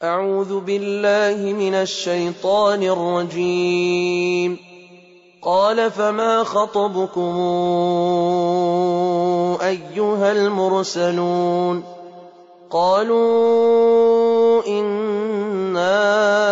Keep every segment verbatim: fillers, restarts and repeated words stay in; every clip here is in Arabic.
أعوذ بالله من الشيطان الرجيم. قال فما خطبكم أيها المرسلون؟ قالوا إنا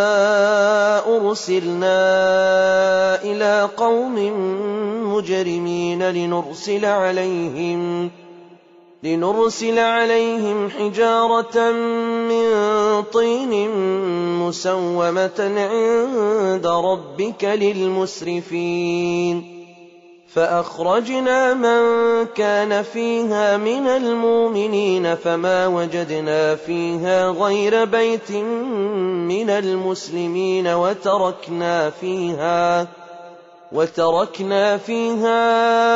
أرسلنا إلى قوم مجرمين لنرسل عليهم لنرسل عليهم حجارة من طين مسومة عند ربك للمسرفين فأخرجنا من كان فيها من المؤمنين فما وجدنا فيها غير بيت من المسلمين وتركنا فيها وتركنا فيها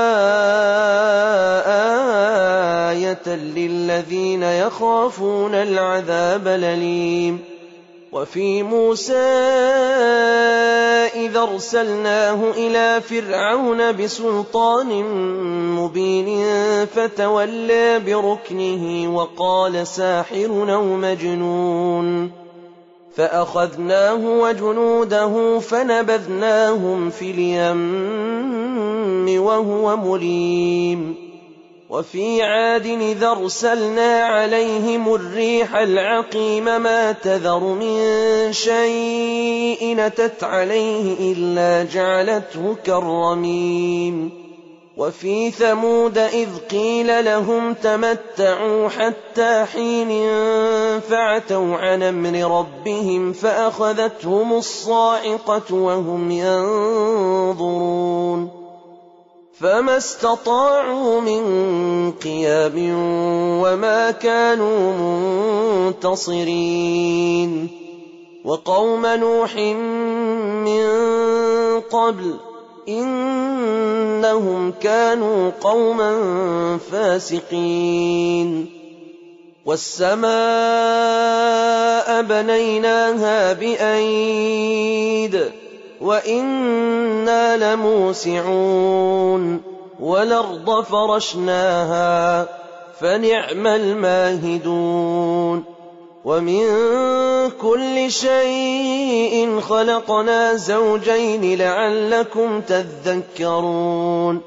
آية للذين يخافون العذاب الأليم. وفي موسى إذا أرسلناه إلى فرعون بسلطان مبين فتولى بركنه وقال ساحر أو مجنون فأخذناه وجنوده فنبذناهم في اليم وهو مليم. وفي عاد إذا أرسلنا عليهم الريح العقيم ما تذر من شيء أتت عليه إلا جعلته كالرميم. وفي ثمود إذ قيل لهم تمتعوا حتى حين فعتوا عن أمر ربهم فأخذتهم الصاعقة وهم ينظرون فما استطاعوا من قيام وما كانوا منتصرين. وقوم نوح من قبل إنهم كانوا قوما فاسقين. والسماء بنيناها بأيد وإنا لموسعون والأرض فرشناها فنعم الماهدون. ومن كل شيء خلقنا زوجين لعلكم تذكرون.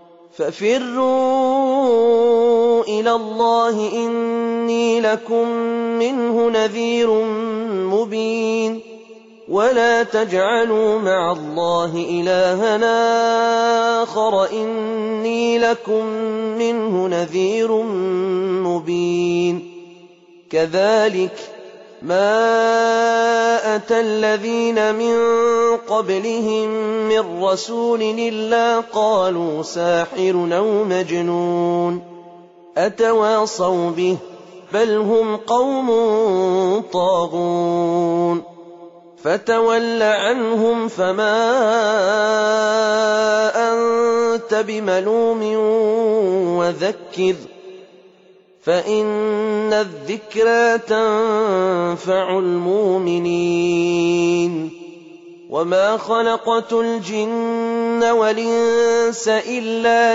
ففروا إلى الله إني لكم منه نذير مبين. ولا تجعلوا مع الله إلهنا آخر إني لكم منه نذير مبين. كذلك ما أتى الذين من قبلهم من رسول إلا قالوا ساحر أو مجنون أتواصوا به بل هم قوم طاغون. فتول عنهم فما أنت بملوم وذكر فإن الذكرى تنفع المؤمنين. وما خلقت الجن والإنس إلا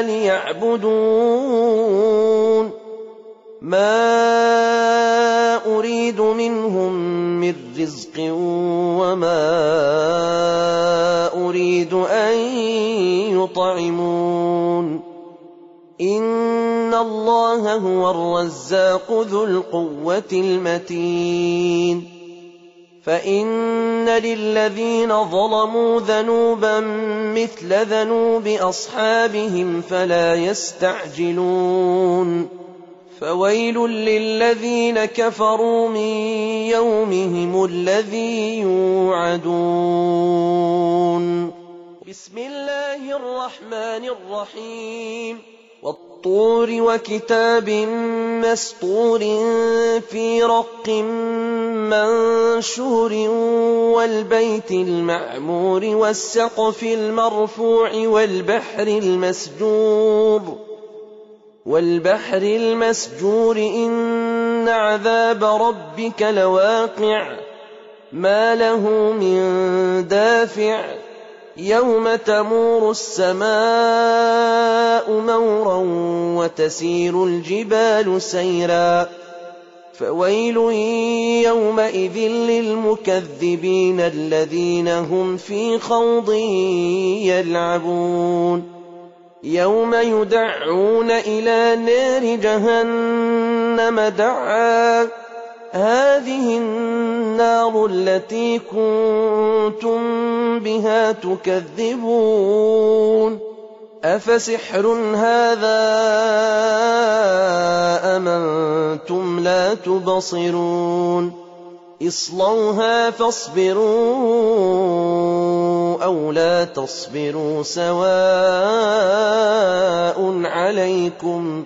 ليعبدون ما أريد منهم من رزق وما أريد أن يطعمون إن الله هو الرزاق ذو القوة المتين. فإن للذين ظلموا ذنوبا مثل ذنوب أصحابهم فلا يستعجلون. فويل للذين كفروا من يومهم الذي يوعدون. بسم الله الرحمن الرحيم. والطور وكتاب مسطور في رق منشور والبيت المعمور والسقف المرفوع والبحر المسجور والبحر المسجور إن عذاب ربك لواقع ما له من دافع يوم تمور السماء مورا وتسير الجبال سيرا فويل يومئذ للمكذبين الذين هم في خوض يلعبون يوم يدعون إلى نار جهنم دعا هذه النار التي كنتم بها تكذبون أفسحر هذا أم أنتم لا تبصرون اصلوها فاصبروا أو لا تصبروا سواء عليكم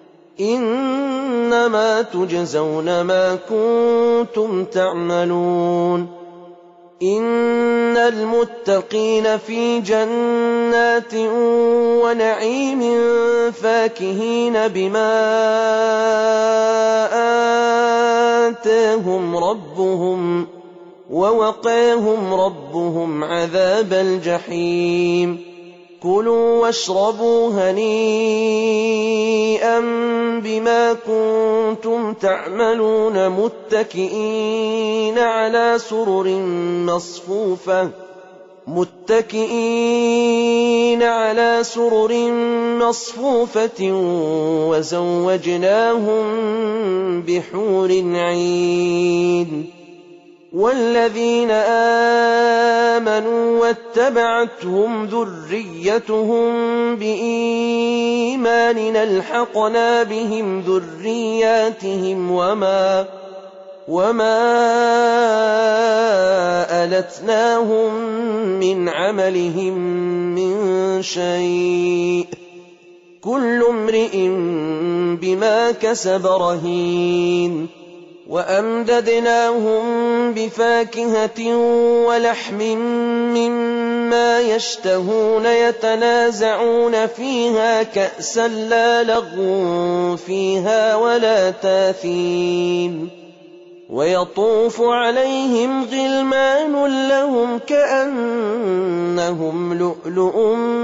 إنما تجزون ما كنتم تعملون إن المتقين في جنات ونعيم فاكهين بما آتاهم ربهم ووقاهم ربهم عذاب الجحيم كلوا واشربوا هنيئا بما كنتم تعملون متكئين على سرر مصفوفة متكئين على سرر مصفوفة وزوجناهم بحور عين والذين آمنوا واتبعتهم ذريتهم بإيمان ألحقنا بهم ذرياتهم وما وما ألتناهم من عملهم من شيء كل امرئ بما كسب رهين وأمددناهم بفاكهة ولحم مما يشتهون يتنازعون فيها كأسا لا لغو فيها ولا تاثيم ويطوف عليهم غلمان لهم كأنهم لؤلؤ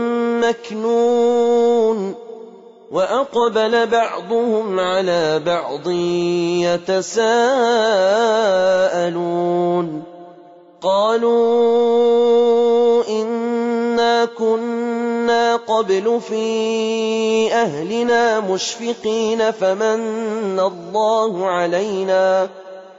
مكنون وأقبل بعضهم على بعض يتساءلون قالوا إنا كنا قبل في أهلنا مشفقين فمن الله علينا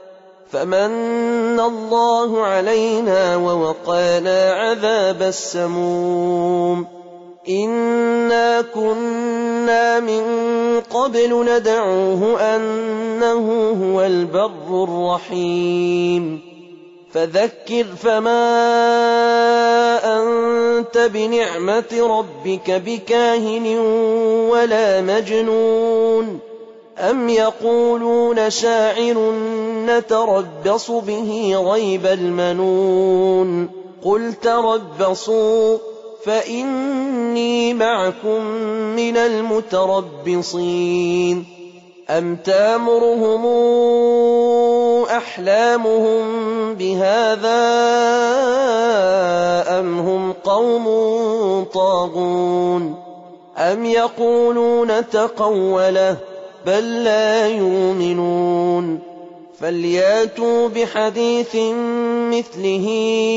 فمن الله علينا ووقانا عذاب السموم إنا كنا من قبل ندعوه أنه هو البر الرحيم فذكر فما أنت بنعمة ربك بكاهن ولا مجنون أم يقولون شاعر نتربص به ريب المنون قل تربصوا فإني معكم من المتربصين أم تامرهم أحلامهم بهذا أم هم قوم طاغون أم يقولون تقوله بل لا يؤمنون فلياتوا بحديث مثله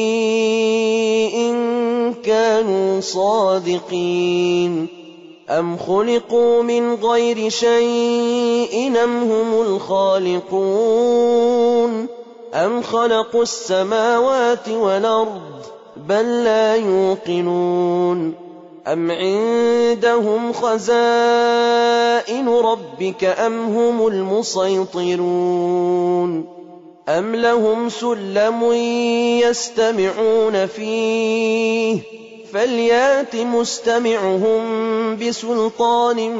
إن كانوا صادقين أم خلقوا من غير شيء أم هم الخالقون أم خلقوا السماوات والأرض بل لا يوقنون أم عندهم خزائن ربك أم هم المسيطرون أم لهم سلم يستمعون فيه فليات مستمعهم بسلطان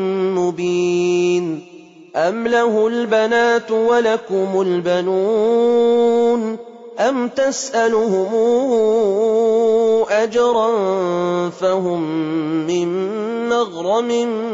مبين أم له البنات ولكم البنون أم تسألهم أجرا فهم من مغرم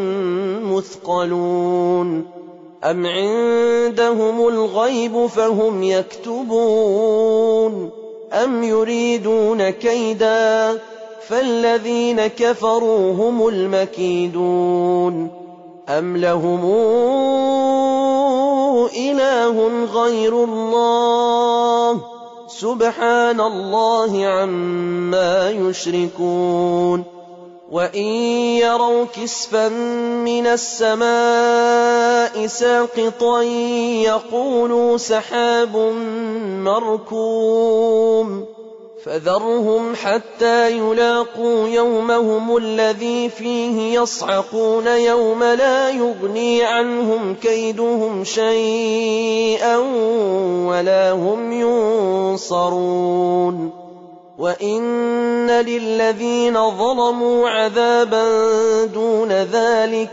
مثقلون أم عندهم الغيب فهم يكتبون أم يريدون كيدا فالذين كفروا هم المكيدون أم لهم إله غير الله سبحان الله عما يشركون وإن يروا كسفا من السماء ساقطا يقولوا سحاب مركوم فذرهم حتى يلاقوا يومهم الذي فيه يصعقون يوم لا يغني عنهم كيدهم شيئا ولا هم ينصرون وإن للذين ظلموا عذابا دون ذلك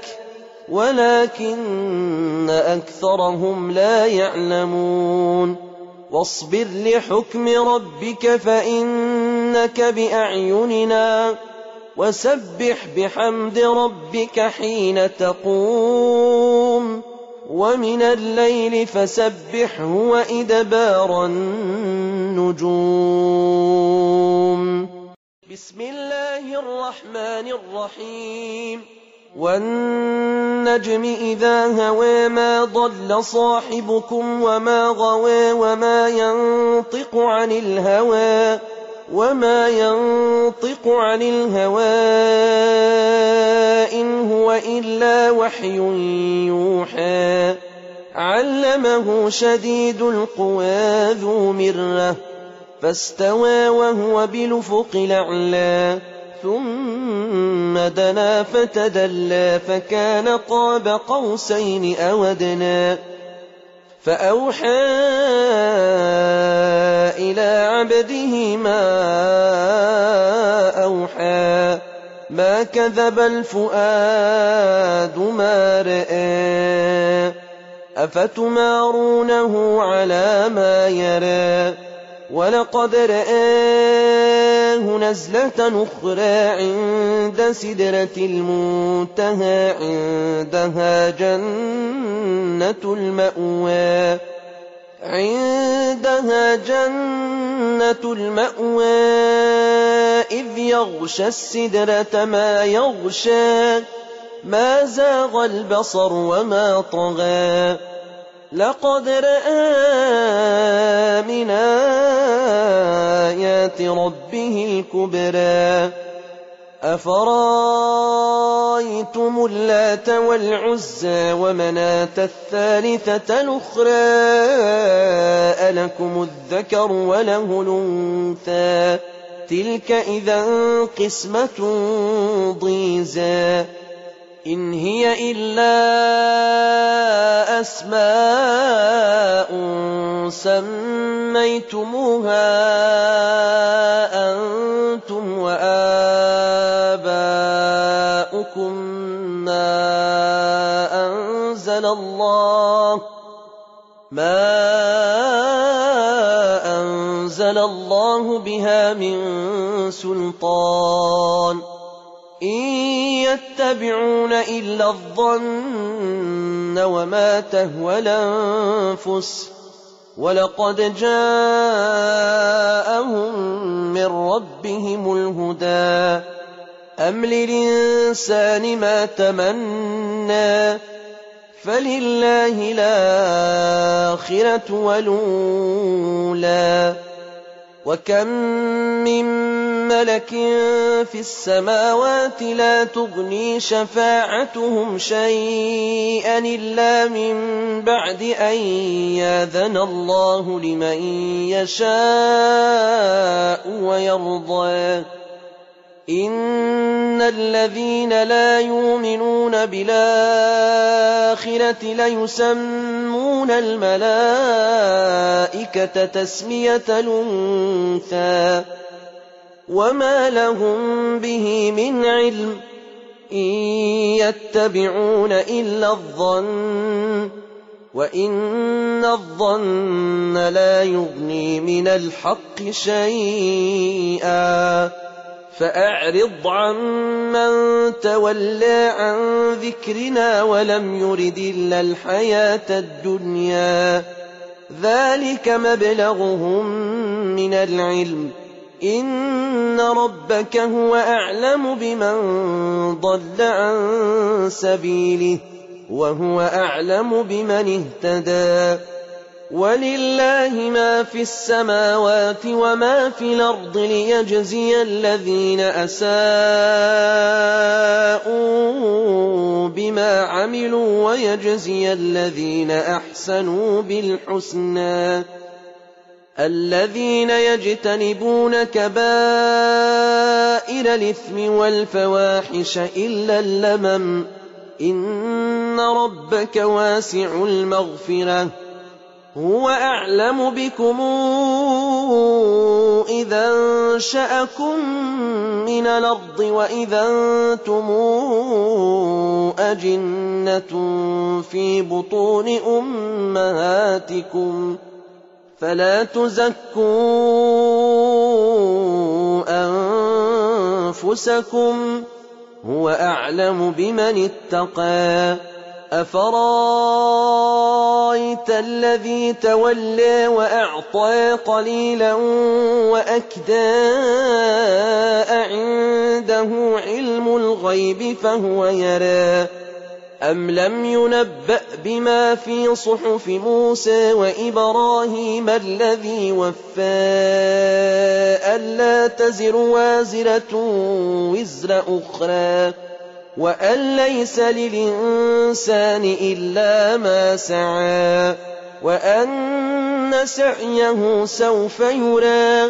ولكن أكثرهم لا يعلمون واصبر لحكم ربك فإنك بأعيننا وسبح بحمد ربك حين تقوم ومن الليل فسبحه وإدبار النجوم بسم الله الرحمن الرحيم والنجم إذا هوى ما ضل صاحبكم وما غوى وما ينطق عن الهوى وما ينطق عن الهوى إن هو إلا وحي يوحى علمه شديد القوى ذو مرة فاستوى وهو بالأفق الأعلى ثم دنا فتدلى فكان قاب قوسين أو أدنى فأوحى إلى عبده ما أوحى ما كذب الفؤاد ما رأى أفتمارونه على ما يرى ولقد رآه نزلة أخرى عند سدرة المنتهى عندها جنة المأوى عندها جنة المأوى إذ يغشى السدرة ما يغشى ما زاغ البصر وما طغى لقد رأى من آيات ربه الكبرى أفرايتم اللات والعزى ومناة الثالثة الأخرى ألكم الذكر وله الأنثى تلك إذا قسمة ضيزى إن هي إلا أسماء سميتموها أنتم وآباؤكم ما أنزل الله ما أنزل الله بها من سلطان إن يتبعون إلا الظن وما تهوى الأنفس ولقد جاءهم من ربهم الهدى أم للإنسان ما تمنى فلله الآخرة والأولى وكم من ملك في السماوات لا تغني شفاعتهم شيئا إلا من بعد أن يأذن الله لمن يشاء ويرضى إن الذين لا يؤمنون بالآخرة ليسمون الملائكة تسمية الأنثى وما لهم به من علم إن يتبعون إلا الظن وإن الظن لا يغني من الحق شيئا فأعرض عمن تولى عن ذكرنا ولم يرد إلا الحياة الدنيا ذلك مبلغهم من العلم إن ربك هو أعلم بمن ضل عن سبيله وهو أعلم بمن اهتدى ولله ما في السماوات وما في الأرض ليجزي الذين أساءوا بما عملوا ويجزي الذين أحسنوا بالحسنى الذين يجتنبون كبائر الإثم والفواحش إلا اللمم إن ربك واسع المغفرة هو أعلم بكم إذا انشأكم من الأرض وإذا أنتم أجنة في بطون أمهاتكم فلا تزكوا أنفسكم هو أعلم بمن اتقى أفرايت الذي تولى وأعطى قليلا وأكدى عنده علم الغيب فهو يرى أم لم ينبأ بما في صحف موسى وإبراهيم الذي وفى ألا تزر وازرة وزر أخرى وأن ليس للإنسان إلا ما سعى وأن سعيه سوف يرى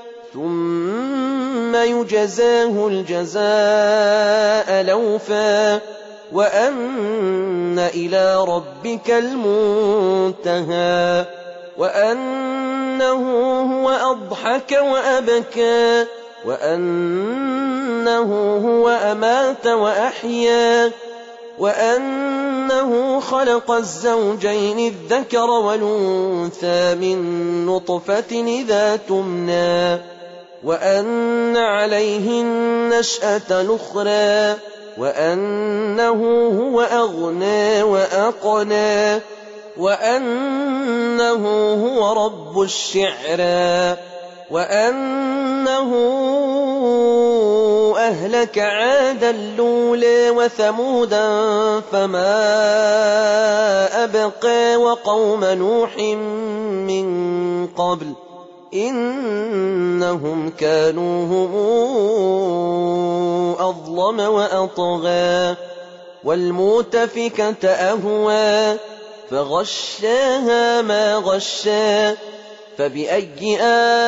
ثم يجزاه الجزاء الأوفى وأن إلى ربك المنتهى وأنه هو أضحك وأبكى وأنه هو أمات وأحيا وأنه خلق الزوجين الذكر والأنثى من نطفة إذا تمنى وأن عليه النشأة الأخرى وأنه هو أغنى وأقنى وأنه هو رب الشعرى وأنه أهلك عادا الأولى وثمودا فما أبقى وقوم نوح من قبل إنهم كانوا هم أظلم وأطغى والمؤتفكة أهوى فغشاها ما غشا فبأي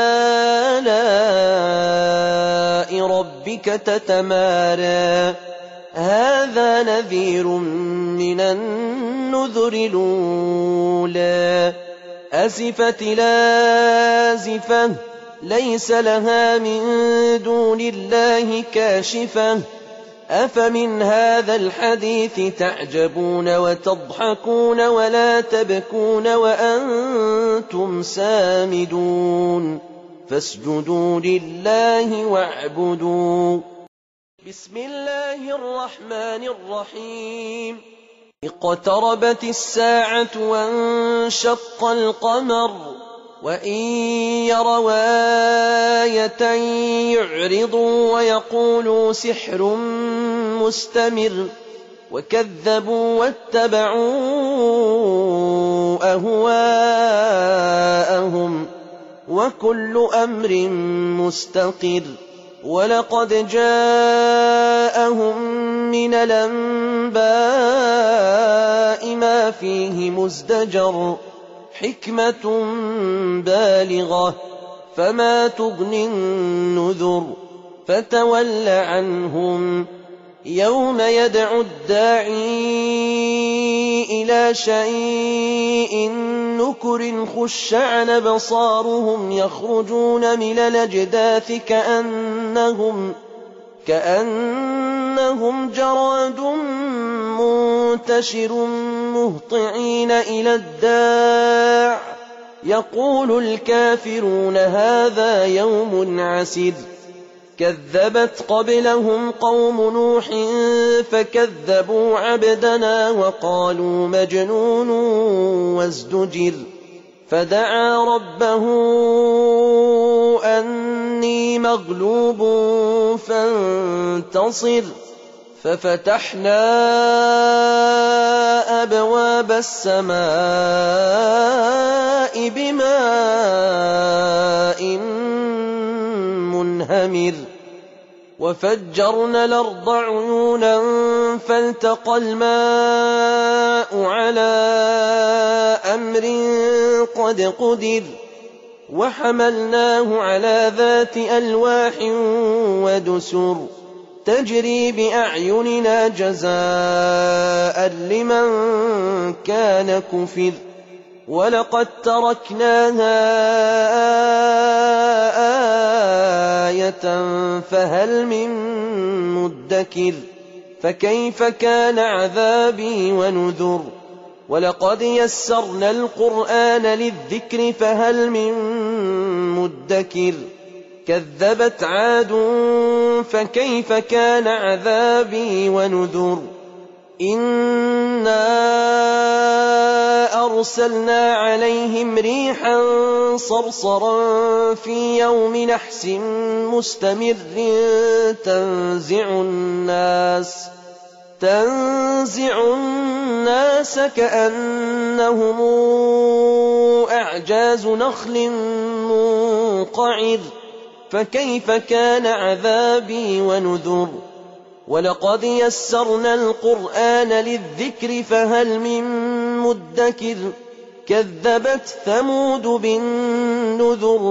آلاء ربك تتمارى هذا نذير من النذر الأولى أزفت لازفة ليس لها من دون الله كاشفة أفمن هذا الحديث تعجبون وتضحكون ولا تبكون وأنتم سامدون فاسجدوا لله واعبدوا بسم الله الرحمن الرحيم اقتربت الساعة وانشق القمر وإن يروا آية يعرضوا ويقولوا سحر مستمر وكذبوا واتبعوا أهواءهم وكل أمر مستقر ولقد جاءهم من الأنباء ما فيه مزدجر حكمة بالغة فما تغني النذر فتول عنهم يوم يدعو الداعي إلى شيء نكر خش عن أبصارهم يخرجون من الأجداث كأنهم كأنهم جراد منتشر مهطعين إلى الداع يقول الكافرون هذا يوم عسر كذبت قبلهم قوم نوح فكذبوا عبدنا وقالوا مجنون وازدجر فدعا ربه أني مغلوب فانتصر ففتحنا أبواب السماء بماء منهمر وفجرنا الأرض عيونا فالتقى الماء على أمر قد قدر وحملناه على ذات ألواح ودسر تجري بأعيننا جزاء لمن كان كفر ولقد تركناها آية فهل من مدكر فكيف كان عذابي ونذر ولقد يسرنا القرآن للذكر فهل من مدكر كذبت عاد فكيف كان عذابي ونذر إنا أرسلنا عليهم ريحا صرصرا في يوم نحس مستمر تنزع الناس تنزع الناس كأنهم أعجاز نخل منقعر فكيف كان عذابي ونذر ولقد يسرنا القرآن للذكر فهل من مدكر كذبت ثمود بالنذر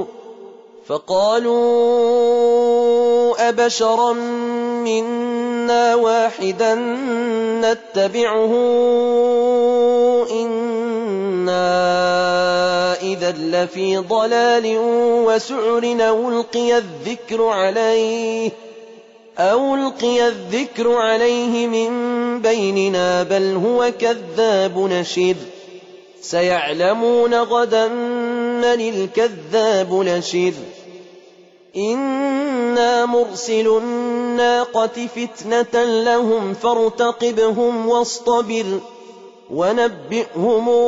فقالوا أبشرا منا واحدا نتبعه إنا إذا لفي ضلال وسعر أو ألقي الذكر عليه أو ألقي الذكر عليه من بيننا بل هو كذاب نشر سيعلمون غدا من الكذاب نشر إنا مرسل الناقة فتنة لهم فارتقبهم واصطبر ونبئهم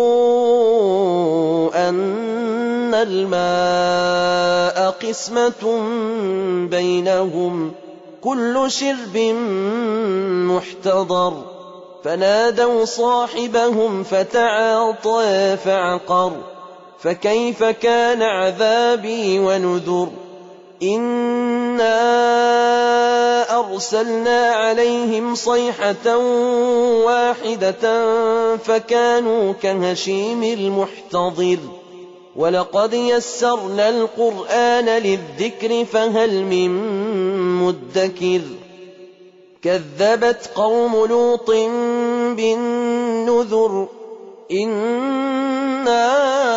أن الماء قسمة بينهم كل شرب محتضر فنادوا صاحبهم فتعاطى فعقر فكيف كان عذابي ونذر إنا أرسلنا عليهم صيحة واحدة فكانوا كهشيم المحتضر ولقد يسرنا القرآن للذكر فهل من مدكر كذبت قوم لوط بالنذر إنا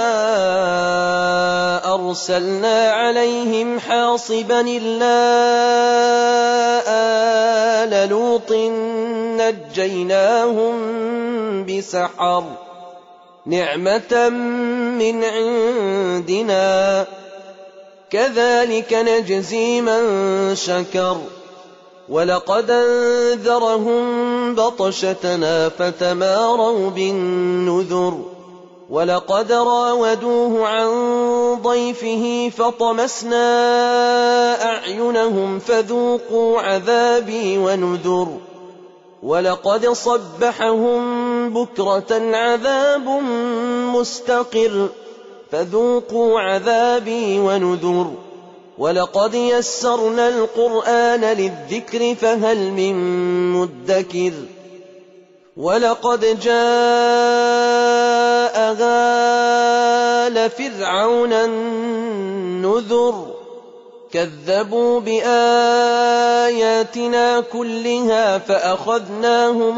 أرسلنا عليهم حاصبا إلا آل لوط نجيناهم بسحر نعمة من عندنا كذلك نجزي من شكر ولقد أنذرهم بطشتنا فتماروا بالنذر ولقد راودوه عن ضيفه فطمسنا أعينهم فذوقوا عذابي ونذر ولقد صبحهم بكرة عذاب مستقر فذوقوا عذابي ونذر ولقد يسرنا القرآن للذكر فهل من مدكر ولقد جاء آل فرعون النذر كذبوا بآياتنا كلها فأخذناهم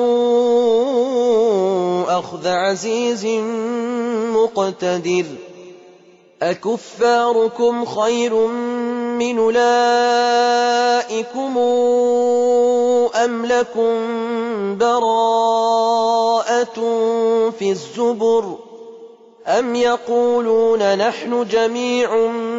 أخذ عزيز مقتدر أكفاركم خير من أولئكم أم لكم براءة في الزبر أم يقولون نحن جميع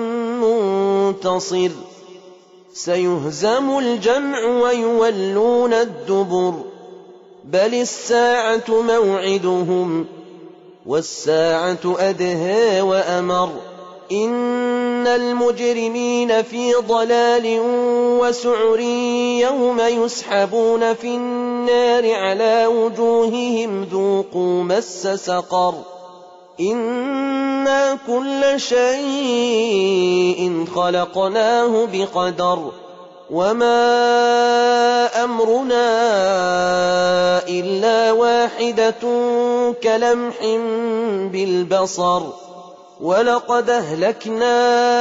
منتصر سيهزم الجمع ويولون الدبر بل الساعة موعدهم والساعة أدهى وأمر إن المجرمين في ضلال وسعر يوم يسحبون في النار على وجوههم ذوقوا مس سقر إنا كل شيء خلقناه بقدر وما أمرنا إلا واحدة كلمح بالبصر ولقد أهلكنا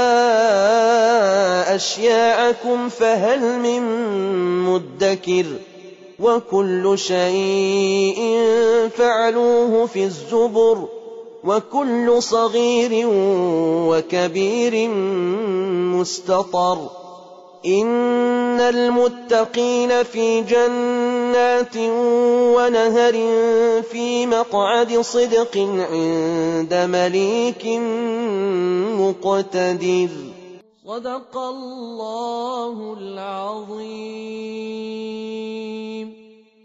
أشياعكم فهل من مدكر وكل شيء فعلوه في الزبر وكل صغير وكبير مستطر إن المتقين في جنات ونهر في مقعد صدق عند مليك مقتدر صدق الله العظيم.